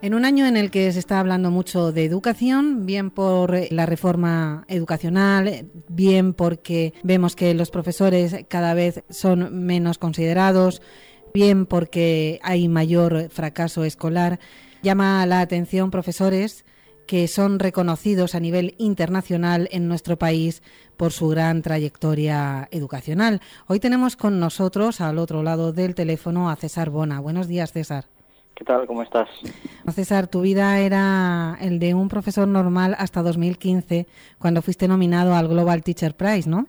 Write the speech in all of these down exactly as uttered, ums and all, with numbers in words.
En un año en el que se está hablando mucho de educación, bien por la reforma educacional, bien porque vemos que los profesores cada vez son menos considerados, bien porque hay mayor fracaso escolar, llama la atención profesores que son reconocidos a nivel internacional en nuestro país por su gran trayectoria educacional. Hoy tenemos con nosotros, al otro lado del teléfono, a César Bona. Buenos días, César. ¿Qué tal? ¿Cómo estás? César, tu vida era el de un profesor normal hasta dos mil quince, cuando fuiste nominado al Global Teacher Prize, ¿no?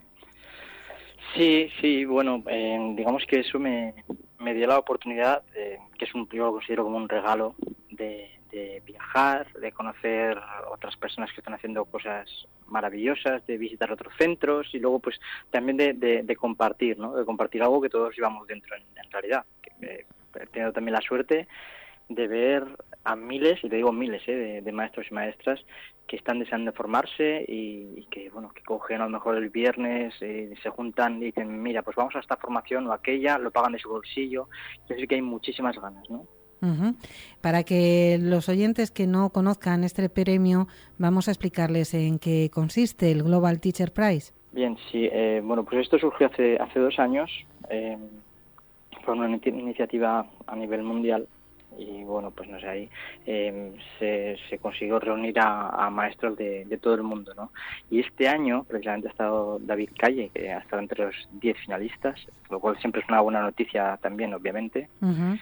Sí, sí, bueno, eh, digamos que eso me, me dio la oportunidad, de, que es un, yo lo considero como un regalo, de, de viajar, de conocer otras personas que están haciendo cosas maravillosas, de visitar otros centros y luego pues también de, de, de compartir, ¿no? De compartir algo que todos llevamos dentro en, en realidad. Que, eh, he tenido también la suerte de ver a miles, y te digo miles, ¿eh? de, de maestros y maestras que están deseando formarse y, y que, bueno, que cogen a lo mejor el viernes, eh, se juntan y dicen, mira, pues vamos a esta formación o aquella, lo pagan de su bolsillo. Es decir, que hay muchísimas ganas, ¿no? Uh-huh. Para que los oyentes que no conozcan este premio, vamos a explicarles en qué consiste el Global Teacher Prize. Bien, sí, eh, bueno, pues esto surgió hace, hace dos años, eh, fue una iniciativa a nivel mundial. Y bueno, pues no sé, ahí eh, se, se consiguió reunir a, a maestros de, de todo el mundo, ¿no? Y este año, precisamente, ha estado David Calle, que ha estado entre los diez finalistas, lo cual siempre es una buena noticia también, obviamente. Uh-huh.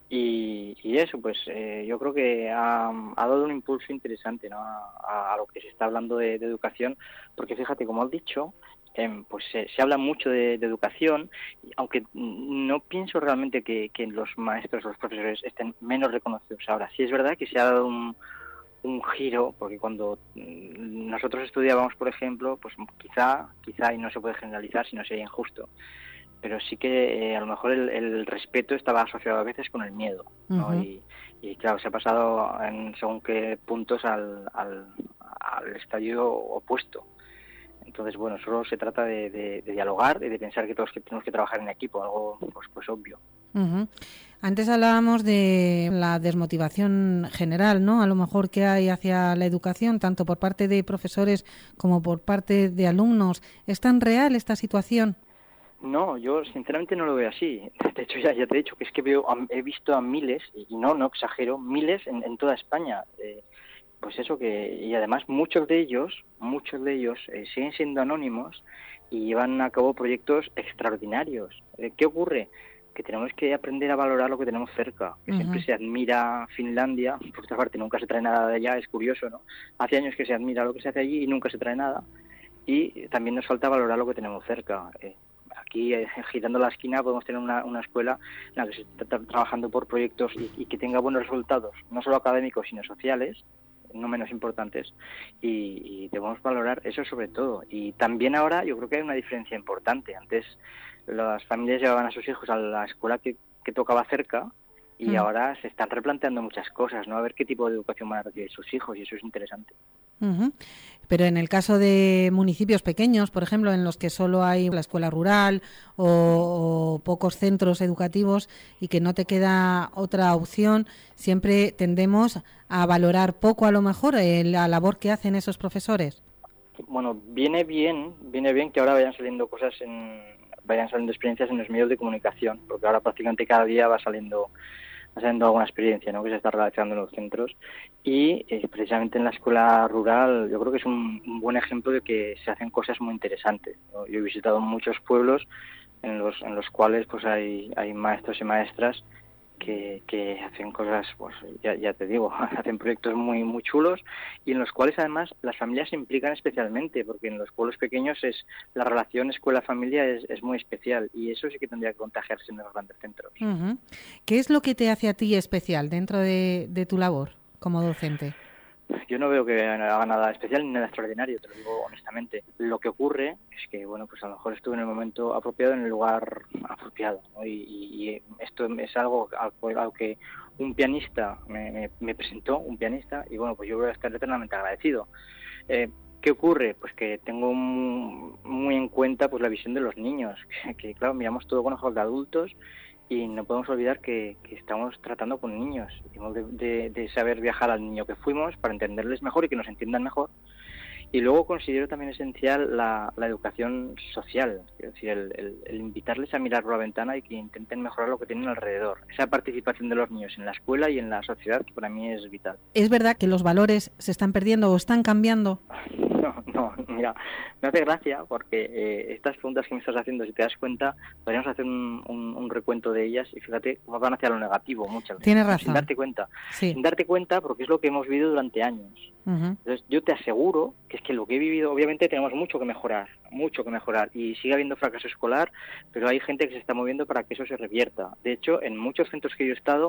Y, y eso, pues eh, yo creo que ha, ha dado un impulso interesante, ¿no? a, a lo que se está hablando de, de educación, porque fíjate, como has dicho, Eh, pues se, se habla mucho de, de educación, aunque no pienso realmente que, que los maestros, los profesores estén menos reconocidos ahora. Sí es verdad que se ha dado un, un giro, porque cuando nosotros estudiábamos, por ejemplo, pues quizá, quizá y no se puede generalizar, si no sería injusto, pero sí que eh, a lo mejor el, el respeto estaba asociado a veces con el miedo, ¿no? Uh-huh. y, y claro, se ha pasado en según qué puntos al, al, al estadio opuesto. Entonces, bueno, solo se trata de, de, de dialogar y de pensar que todos que tenemos que trabajar en equipo, algo pues, pues obvio. Uh-huh. Antes hablábamos de la desmotivación general, ¿no? A lo mejor que hay hacia la educación, tanto por parte de profesores como por parte de alumnos. ¿Es tan real esta situación? No, yo sinceramente no lo veo así. De hecho, ya, ya te he dicho que es que veo, he visto a miles, y no, no exagero, miles en, en toda España. Eh, Pues eso que, y además muchos de ellos, muchos de ellos eh, siguen siendo anónimos y llevan a cabo proyectos extraordinarios. Eh, ¿Qué ocurre? Que tenemos que aprender a valorar lo que tenemos cerca, que uh-huh. siempre se admira Finlandia, por otra parte nunca se trae nada de allá, es curioso, ¿no? Hace años que se admira lo que se hace allí y nunca se trae nada, y también nos falta valorar lo que tenemos cerca. Eh, Aquí, eh, girando la esquina, podemos tener una, una escuela en la que se está trabajando por proyectos y, y que tenga buenos resultados, no solo académicos, sino sociales, no menos importantes, y, y debemos valorar eso sobre todo. Y también ahora yo creo que hay una diferencia importante. Antes las familias llevaban a sus hijos a la escuela que, que tocaba cerca, y mm. ahora se están replanteando muchas cosas, ¿no? A ver qué tipo de educación van a recibir sus hijos, y eso es interesante. Uh-huh. Pero en el caso de municipios pequeños, por ejemplo, en los que solo hay la escuela rural o, o pocos centros educativos y que no te queda otra opción, siempre tendemos a valorar poco a lo mejor eh, la labor que hacen esos profesores. Bueno, viene bien, viene bien que ahora vayan saliendo cosas, en, vayan saliendo experiencias en los medios de comunicación, porque ahora prácticamente cada día va saliendo haciendo alguna experiencia, ¿no?, que se está realizando en los centros, y eh, precisamente en la escuela rural yo creo que es un, un buen ejemplo de que se hacen cosas muy interesantes, ¿no? Yo he visitado muchos pueblos en los en los cuales pues hay hay maestros y maestras que, que hacen cosas, pues ya, ya te digo, hacen proyectos muy muy chulos, y en los cuales además las familias se implican especialmente, porque en los pueblos pequeños es la relación escuela-familia es, es muy especial, y eso sí que tendría que contagiarse en los grandes centros. Uh-huh. ¿Qué es lo que te hace a ti especial dentro de, de tu labor como docente? Yo no veo que haga nada especial ni nada extraordinario, te lo digo honestamente. Lo que ocurre es que, bueno, pues a lo mejor estuve en el momento apropiado, en el lugar apropiado, ¿no? Y, y, y esto es algo algo que un pianista me, me, me presentó, un pianista, y bueno, pues yo voy a estar eternamente agradecido. Eh, ¿Qué ocurre? Pues que tengo muy, muy en cuenta pues la visión de los niños, que, que claro, miramos todo con ojos de adultos, y no podemos olvidar que, que estamos tratando con niños. Tenemos de, de, de saber viajar al niño que fuimos para entenderles mejor y que nos entiendan mejor. Y luego considero también esencial la, la educación social, es decir, el, el, el invitarles a mirar por la ventana y que intenten mejorar lo que tienen alrededor. Esa participación de los niños en la escuela y en la sociedad, que para mí es vital. ¿Es verdad que los valores se están perdiendo o están cambiando? No, no, mira, me hace gracia porque eh, estas preguntas que me estás haciendo, si te das cuenta, podríamos hacer un, un, un recuento de ellas y fíjate cómo van hacia lo negativo muchas veces. Tienes razón. Sin darte cuenta. Sí. Sin darte cuenta porque es lo que hemos vivido durante años. Uh-huh. Entonces yo te aseguro que es que lo que he vivido, obviamente tenemos mucho que mejorar, mucho que mejorar y sigue habiendo fracaso escolar, pero hay gente que se está moviendo para que eso se revierta. De hecho, en muchos centros que yo he estado,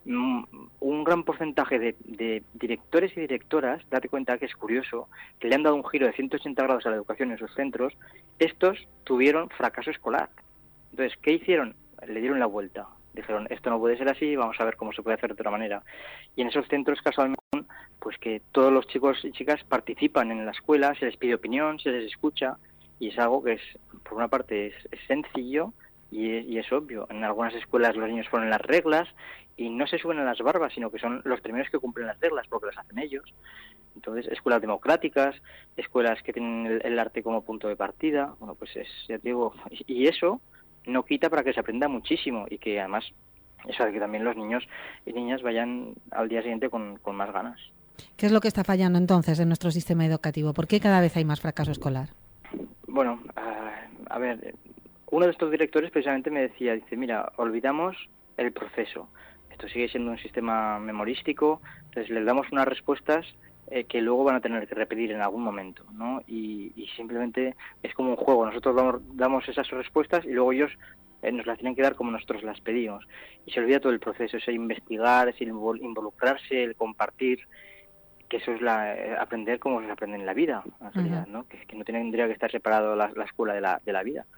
un gran porcentaje de, de directores y directoras, date cuenta que es curioso, que le han dado un giro de ciento ochenta grados a la educación en sus centros, estos tuvieron fracaso escolar. Entonces, ¿qué hicieron? Le dieron la vuelta. Dijeron, esto no puede ser así, vamos a ver cómo se puede hacer de otra manera. Y en esos centros, casualmente, pues que todos los chicos y chicas participan en la escuela, se les pide opinión, se les escucha, y es algo que es, por una parte, es, es sencillo y es, y es obvio. En algunas escuelas los niños ponen las reglas y no se suben a las barbas, sino que son los primeros que cumplen las reglas porque las hacen ellos. Entonces, escuelas democráticas, escuelas que tienen el, el arte como punto de partida, bueno, pues es, ya te digo, y eso no quita para que se aprenda muchísimo y que además eso hace que también los niños y niñas vayan al día siguiente con, con más ganas. ¿Qué es lo que está fallando entonces en nuestro sistema educativo? ¿Por qué cada vez hay más fracaso escolar? Bueno, uh, a ver, uno de estos directores precisamente me decía, dice, mira, olvidamos el proceso. Esto sigue siendo un sistema memorístico, entonces les damos unas respuestas eh, que luego van a tener que repetir en algún momento, ¿no? Y, y simplemente es como un juego. Nosotros damos, damos esas respuestas y luego ellos eh, nos las tienen que dar como nosotros las pedimos. Y se olvida todo el proceso, ese investigar, ese involucrarse, el compartir, que eso es la, eh, aprender como se aprende en la vida, en realidad, ¿no? Que, que no tendría que estar separado la, la escuela de la, de la vida.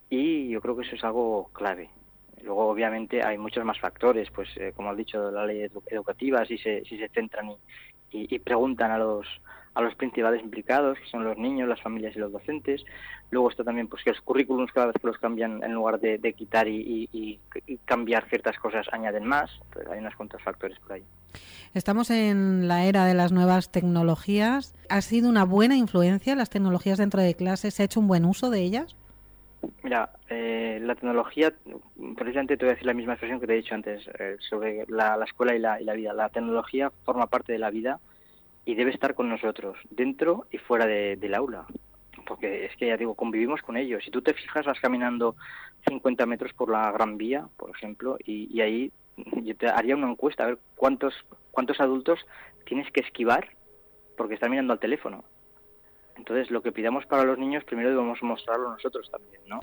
Y yo creo que eso es algo clave. Luego, obviamente, hay muchos más factores, pues, eh, como has dicho, la ley edu- educativa, si se, si se centran y, y, y preguntan a los a los principales implicados, que son los niños, las familias y los docentes. Luego está también pues que los currículums cada vez que los cambian, en lugar de, de quitar y, y, y cambiar ciertas cosas, añaden más. Entonces, hay unos cuantos factores por ahí. Estamos en la era de las nuevas tecnologías. ¿Ha sido una buena influencia las tecnologías dentro de clases? ¿Se ha hecho un buen uso de ellas? Mira, eh, la tecnología, precisamente te voy a decir la misma expresión que te he dicho antes, eh, sobre la, la escuela y la, y la vida. La tecnología forma parte de la vida y debe estar con nosotros, dentro y fuera de, del aula. Porque es que, ya digo, convivimos con ellos. Si tú te fijas, vas caminando cincuenta metros por la Gran Vía, por ejemplo, y, y ahí yo te haría una encuesta, a ver cuántos, cuántos adultos tienes que esquivar porque están mirando al teléfono. Entonces, lo que pidamos para los niños, primero debemos mostrarlo nosotros también, ¿no?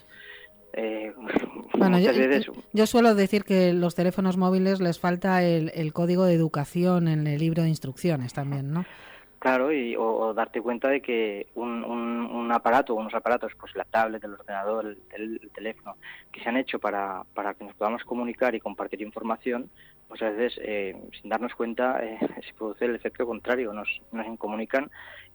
Eh, bueno, yo, veces... yo suelo decir que los teléfonos móviles les falta el, el código de educación en el libro de instrucciones también, ¿no? Claro, y, o, o darte cuenta de que un, un, un aparato, unos aparatos, pues la tablet, el ordenador, el, el, el teléfono, que se han hecho para, para que nos podamos comunicar y compartir información, pues a veces, eh, sin darnos cuenta, eh, se produce el efecto contrario, nos, nos incomunican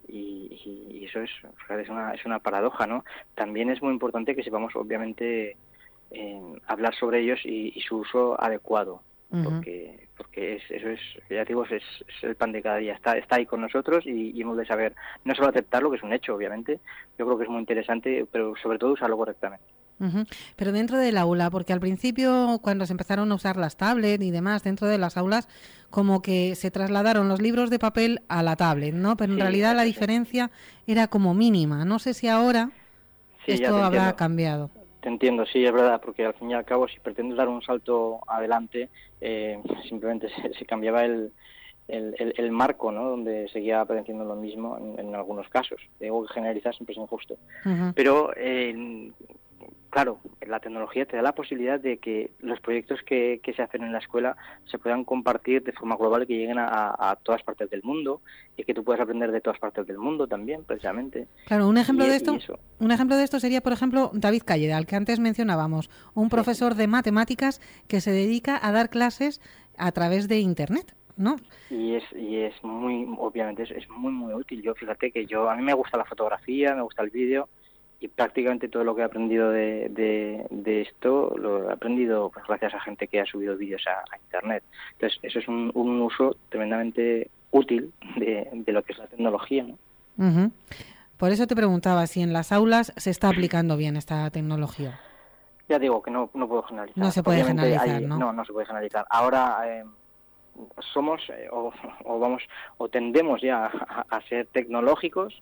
y, y eso es, es, una, es una paradoja, ¿no? También es muy importante que sepamos, obviamente, eh, hablar sobre ellos y, y su uso adecuado. Porque porque es, eso es, ya digo, es, es el pan de cada día, está está ahí con nosotros y, y hemos de saber no solo aceptarlo, que es un hecho, obviamente, yo creo que es muy interesante, pero sobre todo usarlo correctamente. Uh-huh. Pero dentro del aula, porque al principio cuando se empezaron a usar las tablets y demás dentro de las aulas, como que se trasladaron los libros de papel a la tablet, ¿no? Pero en sí, realidad la diferencia sí. era como mínima. No sé si ahora sí, esto habrá cambiado. Te entiendo, sí, es verdad, porque al fin y al cabo, si pretendes dar un salto adelante, eh, simplemente se, se cambiaba el, el, el, el marco, ¿no? Donde seguía apareciendo lo mismo en, en algunos casos. Digo que generalizar siempre es injusto. Uh-huh. Pero, eh, claro, la tecnología te da la posibilidad de que los proyectos que, que se hacen en la escuela se puedan compartir de forma global y que lleguen a, a todas partes del mundo y que tú puedas aprender de todas partes del mundo también, precisamente. Claro, un ejemplo y, de esto, un ejemplo de esto sería, por ejemplo, David Calleda, al que antes mencionábamos, un profesor de matemáticas que se dedica a dar clases a través de Internet, ¿no? Y es y es muy, obviamente, es, es muy, muy útil. Yo, fíjate que yo, a mí me gusta la fotografía, me gusta el vídeo, y prácticamente todo lo que he aprendido de, de, de esto lo he aprendido pues, gracias a gente que ha subido vídeos a, a Internet. Entonces, eso es un, un uso tremendamente útil de, de lo que es la tecnología, ¿no? Uh-huh. Por eso te preguntaba si en las aulas se está aplicando bien esta tecnología. Ya digo que no, no puedo generalizar. No se puede Obviamente generalizar, hay, ¿no? No, no se puede generalizar. Ahora eh, somos eh, o, o vamos o tendemos ya a, a ser tecnológicos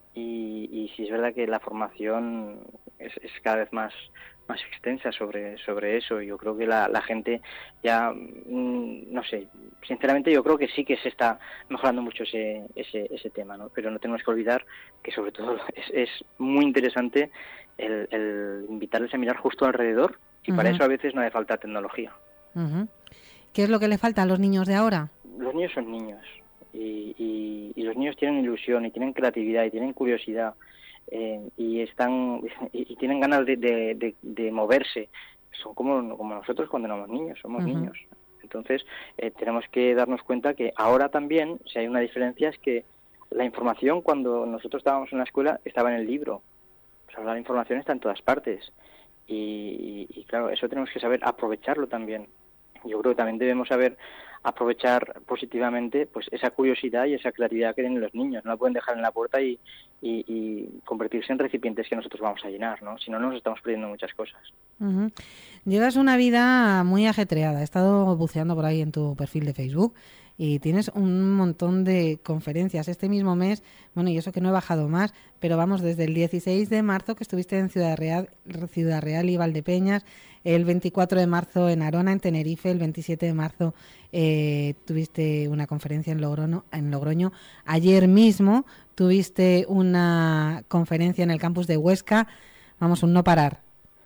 y, y sí es verdad que la formación es, es cada vez más más extensa sobre sobre eso. Yo creo que la, la gente ya mmm, no sé, sinceramente yo creo que sí que se está mejorando mucho ese ese, ese tema, ¿no? Pero no tenemos que olvidar que sobre todo es, es muy interesante el, el invitarles a mirar justo alrededor y uh-huh. para eso a veces no hace falta tecnología. Uh-huh. ¿Qué es lo que le falta a los niños de ahora? Los niños son niños y, y, y los niños tienen ilusión y tienen creatividad y tienen curiosidad eh, y están y, y tienen ganas de, de, de, de moverse. Son como, como nosotros cuando éramos niños, somos uh-huh. niños. Entonces eh, tenemos que darnos cuenta que ahora también, si hay una diferencia, es que la información cuando nosotros estábamos en la escuela estaba en el libro. Pues ahora la información está en todas partes y, y, y claro, eso tenemos que saber aprovecharlo también. Yo creo que también debemos saber aprovechar positivamente pues esa curiosidad y esa creatividad que tienen los niños. No la pueden dejar en la puerta y, y, y convertirse en recipientes que nosotros vamos a llenar, ¿no? Si no, nos estamos perdiendo muchas cosas. Uh-huh. Llevas una vida muy ajetreada. He estado buceando por ahí en tu perfil de Facebook y tienes un montón de conferencias. Este mismo mes, bueno, y eso que no he bajado más, pero vamos, desde el dieciséis de marzo que estuviste en Ciudad Real, Ciudad Real y Valdepeñas, el veinticuatro de marzo en Arona, en Tenerife, el veintisiete de marzo eh, tuviste una conferencia en Logroño, en Logroño. Ayer mismo tuviste una conferencia en el campus de Huesca. Vamos, un no parar.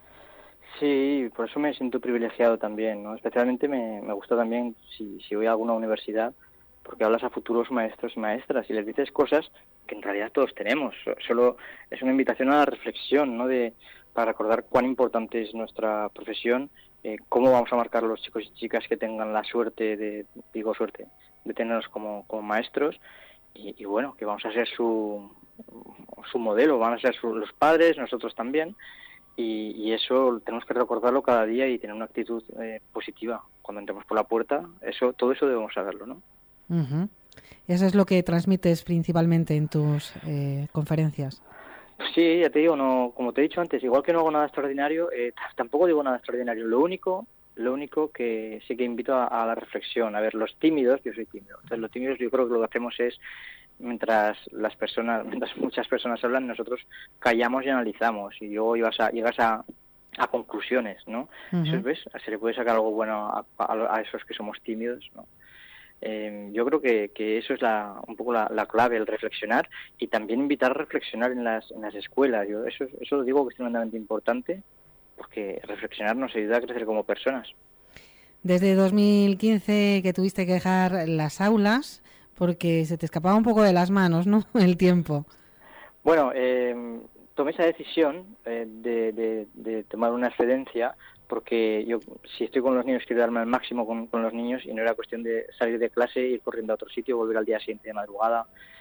Sí, por eso me siento privilegiado también, ¿no? Especialmente me, me gusta también si, si voy a alguna universidad, porque hablas a futuros maestros y maestras y les dices cosas que en realidad todos tenemos. Solo es una invitación a la reflexión, ¿no? De, para recordar cuán importante es nuestra profesión, eh, cómo vamos a marcar a los chicos y chicas que tengan la suerte, de digo suerte, de tenernos como, como maestros y, y bueno, que vamos a ser su, su modelo, van a ser su, los padres, nosotros también. Y, y eso tenemos que recordarlo cada día y tener una actitud eh, positiva cuando entremos por la puerta. Eso, todo eso debemos saberlo, ¿no? Uh-huh. Eso es lo que transmites principalmente en tus eh, conferencias. Pues sí, ya te digo, no, como te he dicho antes, igual que no hago nada extraordinario, eh, tampoco digo nada extraordinario. Lo único, lo único que sí que invito a, a la reflexión. A ver, los tímidos, yo soy tímido. Entonces, los tímidos, yo creo que lo que hacemos es mientras las personas, mientras muchas personas hablan, nosotros callamos y analizamos y luego llegas a, llegas a, a conclusiones, ¿no? Uh-huh. Eso, ¿ves? Se le puede sacar algo bueno a, a, a esos que somos tímidos, ¿no? Eh, yo creo que, que eso es la, un poco la, la clave, el reflexionar y también invitar a reflexionar en las, en las escuelas. Yo eso, eso lo digo que es tremendamente importante porque reflexionar nos ayuda a crecer como personas. Desde dos mil quince que tuviste que dejar las aulas porque se te escapaba un poco de las manos, ¿no? El tiempo. Bueno, eh, tomé esa decisión eh, de, de, de tomar una excedencia porque yo, si estoy con los niños, quiero darme al máximo con, con los niños y no era cuestión de salir de clase, ir corriendo a otro sitio, volver al día siguiente de madrugada.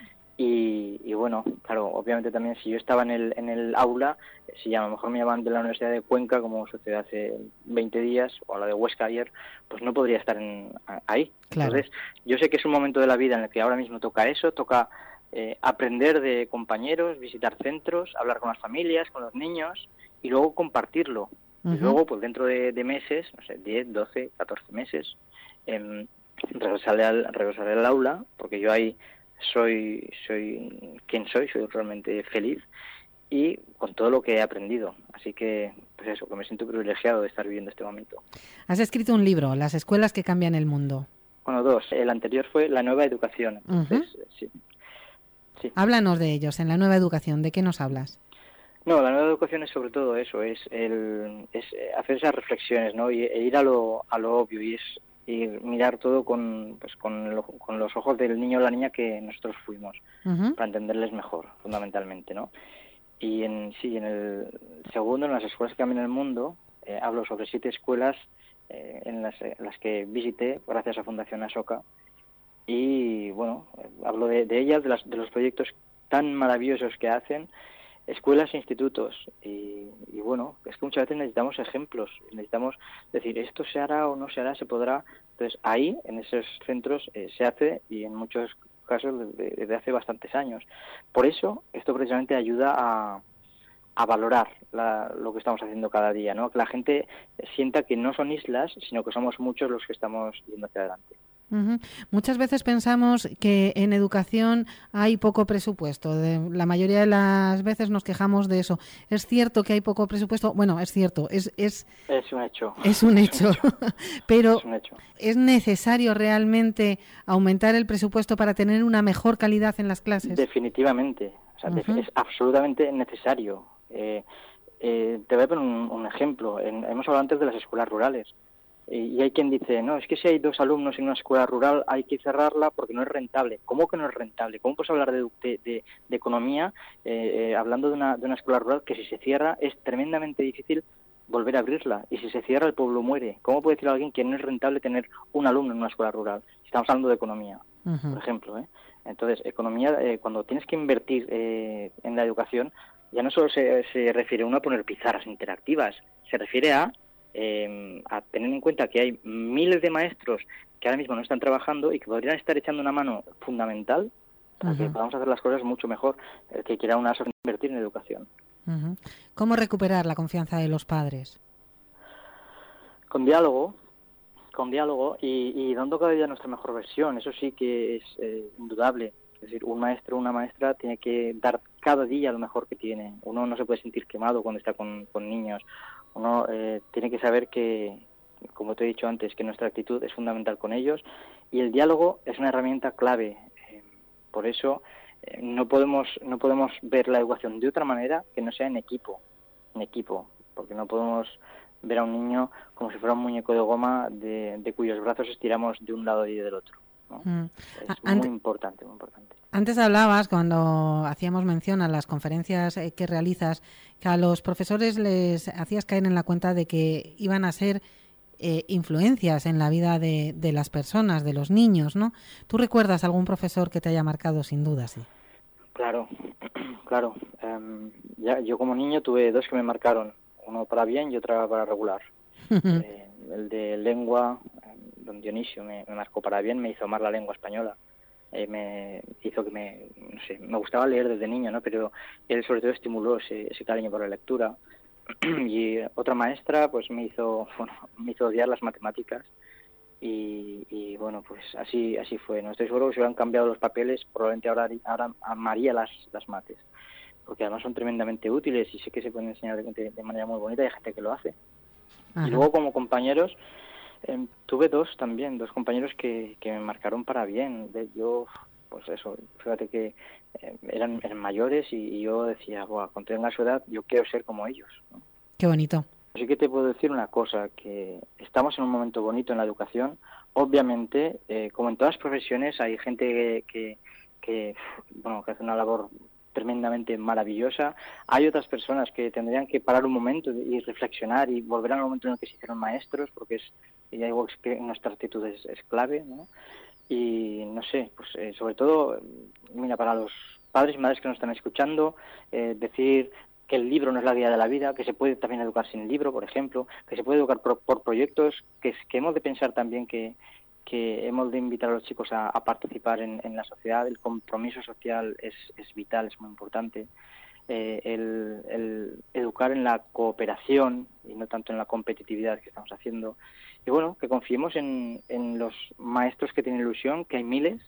Y, y bueno, claro, obviamente también si yo estaba en el, en el aula, si a lo mejor me llamaban de la Universidad de Cuenca, como sucedió hace veinte días, o a la de Huesca ayer, pues no podría estar en, ahí. Claro. Entonces, yo sé que es un momento de la vida en el que ahora mismo toca eso, toca eh, aprender de compañeros, visitar centros, hablar con las familias, con los niños, y luego compartirlo. Uh-huh. Y luego, pues dentro de, de meses, no sé, diez, doce, catorce meses, eh, regresaré, al, regresaré al aula, porque yo ahí soy soy quien soy, soy realmente feliz y con todo lo que he aprendido. Así que, pues eso, que me siento privilegiado de estar viviendo este momento. Has escrito un libro, Las escuelas que cambian el mundo. Bueno, dos. El anterior fue La nueva educación. Entonces, uh-huh. sí. sí. Háblanos de ellos, en La nueva educación. ¿De qué nos hablas? No, la nueva educación es sobre todo eso, es el es hacer esas reflexiones, ¿no? Y, e ir a lo a lo obvio y es y mirar todo con pues con, lo, con los ojos del niño o la niña que nosotros fuimos, uh-huh. para entenderles mejor, fundamentalmente, ¿no? Y en sí, en el segundo, en las escuelas que cambian el mundo, eh, hablo sobre siete escuelas eh, en las, eh, las que visité gracias a Fundación Ashoka y bueno, hablo de, de ellas, de, las, de los proyectos tan maravillosos que hacen escuelas e institutos. Y, y bueno, es que muchas veces necesitamos ejemplos, necesitamos decir, esto se hará o no se hará, se podrá. Entonces ahí, en esos centros, eh, se hace, y en muchos casos desde, desde hace bastantes años. Por eso, esto precisamente ayuda a a valorar la, lo que estamos haciendo cada día, ¿no? Que la gente sienta que no son islas, sino que somos muchos los que estamos yendo hacia adelante. Uh-huh. Muchas veces pensamos que en educación hay poco presupuesto. De, la mayoría de las veces nos quejamos de eso. ¿Es cierto que hay poco presupuesto? Bueno, es cierto, es es, es un hecho. Es un hecho, es un hecho. Pero es, un hecho. ¿es necesario realmente aumentar el presupuesto para tener una mejor calidad en las clases? Definitivamente, o sea, uh-huh. es absolutamente necesario. Eh, eh, te voy a poner un, un ejemplo. En, hemos hablado antes de las escuelas rurales y, y hay quien dice, no, es que si hay dos alumnos en una escuela rural hay que cerrarla porque no es rentable. ¿Cómo que no es rentable? ¿Cómo puedes hablar de, de, de, de economía eh, eh, hablando de una, de una escuela rural que si se cierra es tremendamente difícil volver a abrirla? Y si se cierra el pueblo muere. ¿Cómo puede decir alguien que no es rentable tener un alumno en una escuela rural? Estamos hablando de economía, uh-huh. por ejemplo, ¿eh? Entonces, economía, eh, cuando tienes que invertir eh, en la educación, ya no solo se, se refiere uno a poner pizarras interactivas, se refiere a, eh, a tener en cuenta que hay miles de maestros que ahora mismo no están trabajando y que podrían estar echando una mano fundamental para uh-huh. que podamos hacer las cosas mucho mejor, el que quiera una invertir en educación. Uh-huh. ¿Cómo recuperar la confianza de los padres? Con diálogo, con diálogo y, y dando cada día nuestra mejor versión, eso sí que es eh, indudable. Es decir, un maestro o una maestra tiene que dar cada día lo mejor que tiene. Uno no se puede sentir quemado cuando está con, con niños. Uno eh, tiene que saber que, como te he dicho antes, que nuestra actitud es fundamental con ellos y el diálogo es una herramienta clave. Eh, por eso eh, no podemos no podemos ver la educación de otra manera que no sea en equipo, en equipo, porque no podemos ver a un niño como si fuera un muñeco de goma de, de cuyos brazos estiramos de un lado y del otro, ¿no? Mm. Es Ante, muy importante, muy importante. Antes hablabas, cuando hacíamos mención a las conferencias que realizas, que a los profesores les hacías caer en la cuenta de que iban a ser eh, influencias en la vida de, de las personas, de los niños, ¿no? ¿Tú recuerdas algún profesor que te haya marcado sin duda? Sí. Claro, claro. Um, ya, yo como niño tuve dos que me marcaron, uno para bien y otra para regular. eh, el de lengua, don Dionisio, me, me marcó para bien, me hizo amar la lengua española. Eh, me hizo que me, no sé, me gustaba leer desde niño, ¿no? Pero él sobre todo estimuló ese, ese cariño por la lectura. Y otra maestra, pues me hizo, bueno, me hizo odiar las matemáticas. Y, y bueno, pues así así fue. No estoy seguro que si hubieran cambiado los papeles, probablemente ahora, ahora amaría las, las mates. Porque además son tremendamente útiles y sé que se pueden enseñar de, de manera muy bonita y hay gente que lo hace. Ajá. Y luego como compañeros, eh, tuve dos también, dos compañeros que, que me marcaron para bien. De, yo, pues eso, fíjate que eh, eran, eran mayores y, y yo decía, buah, cuando tenga su edad, yo quiero ser como ellos, ¿no? Qué bonito. Así que te puedo decir una cosa, que estamos en un momento bonito en la educación. Obviamente, eh, como en todas las profesiones, hay gente que, que, bueno, que hace una labor tremendamente maravillosa. Hay otras personas que tendrían que parar un momento y reflexionar y volver al momento en el que se hicieron maestros, porque es, ya digo que nuestra actitud es, es clave, ¿no? Y no sé, pues eh, sobre todo, mira, para los padres y madres que nos están escuchando, eh, decir que el libro no es la guía de la vida, que se puede también educar sin libro, por ejemplo, que se puede educar por, por proyectos, que, que hemos de pensar también que, que hemos de invitar a los chicos a, a participar en, en la sociedad. El compromiso social es, es vital, es muy importante. Eh, el, el educar en la cooperación y no tanto en la competitividad que estamos haciendo. Y bueno, que confiemos en, en los maestros que tienen ilusión, que hay miles,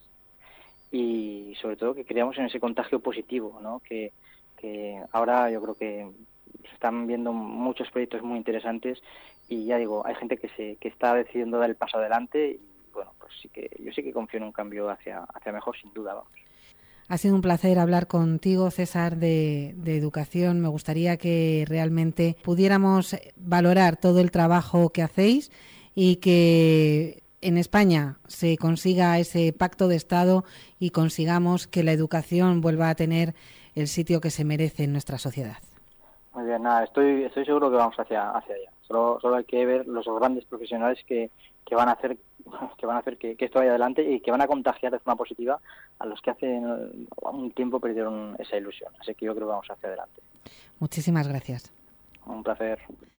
y sobre todo que creamos en ese contagio positivo, ¿no? Que que ahora yo creo que se están viendo muchos proyectos muy interesantes y ya digo, hay gente que se que está decidiendo dar el paso adelante y bueno, pues sí que yo sí que confío en un cambio hacia hacia mejor, sin duda, vamos. Ha sido un placer hablar contigo, César, de, de educación. Me gustaría que realmente pudiéramos valorar todo el trabajo que hacéis y que en España se consiga ese pacto de Estado y consigamos que la educación vuelva a tener el sitio que se merece en nuestra sociedad. Muy bien, nada, estoy estoy seguro que vamos hacia hacia allá. Solo, solo hay que ver los grandes profesionales que, que van a hacer que van a hacer que, que esto vaya adelante y que van a contagiar de forma positiva a los que hace un tiempo perdieron esa ilusión. Así que yo creo que vamos hacia adelante. Muchísimas gracias. Un placer.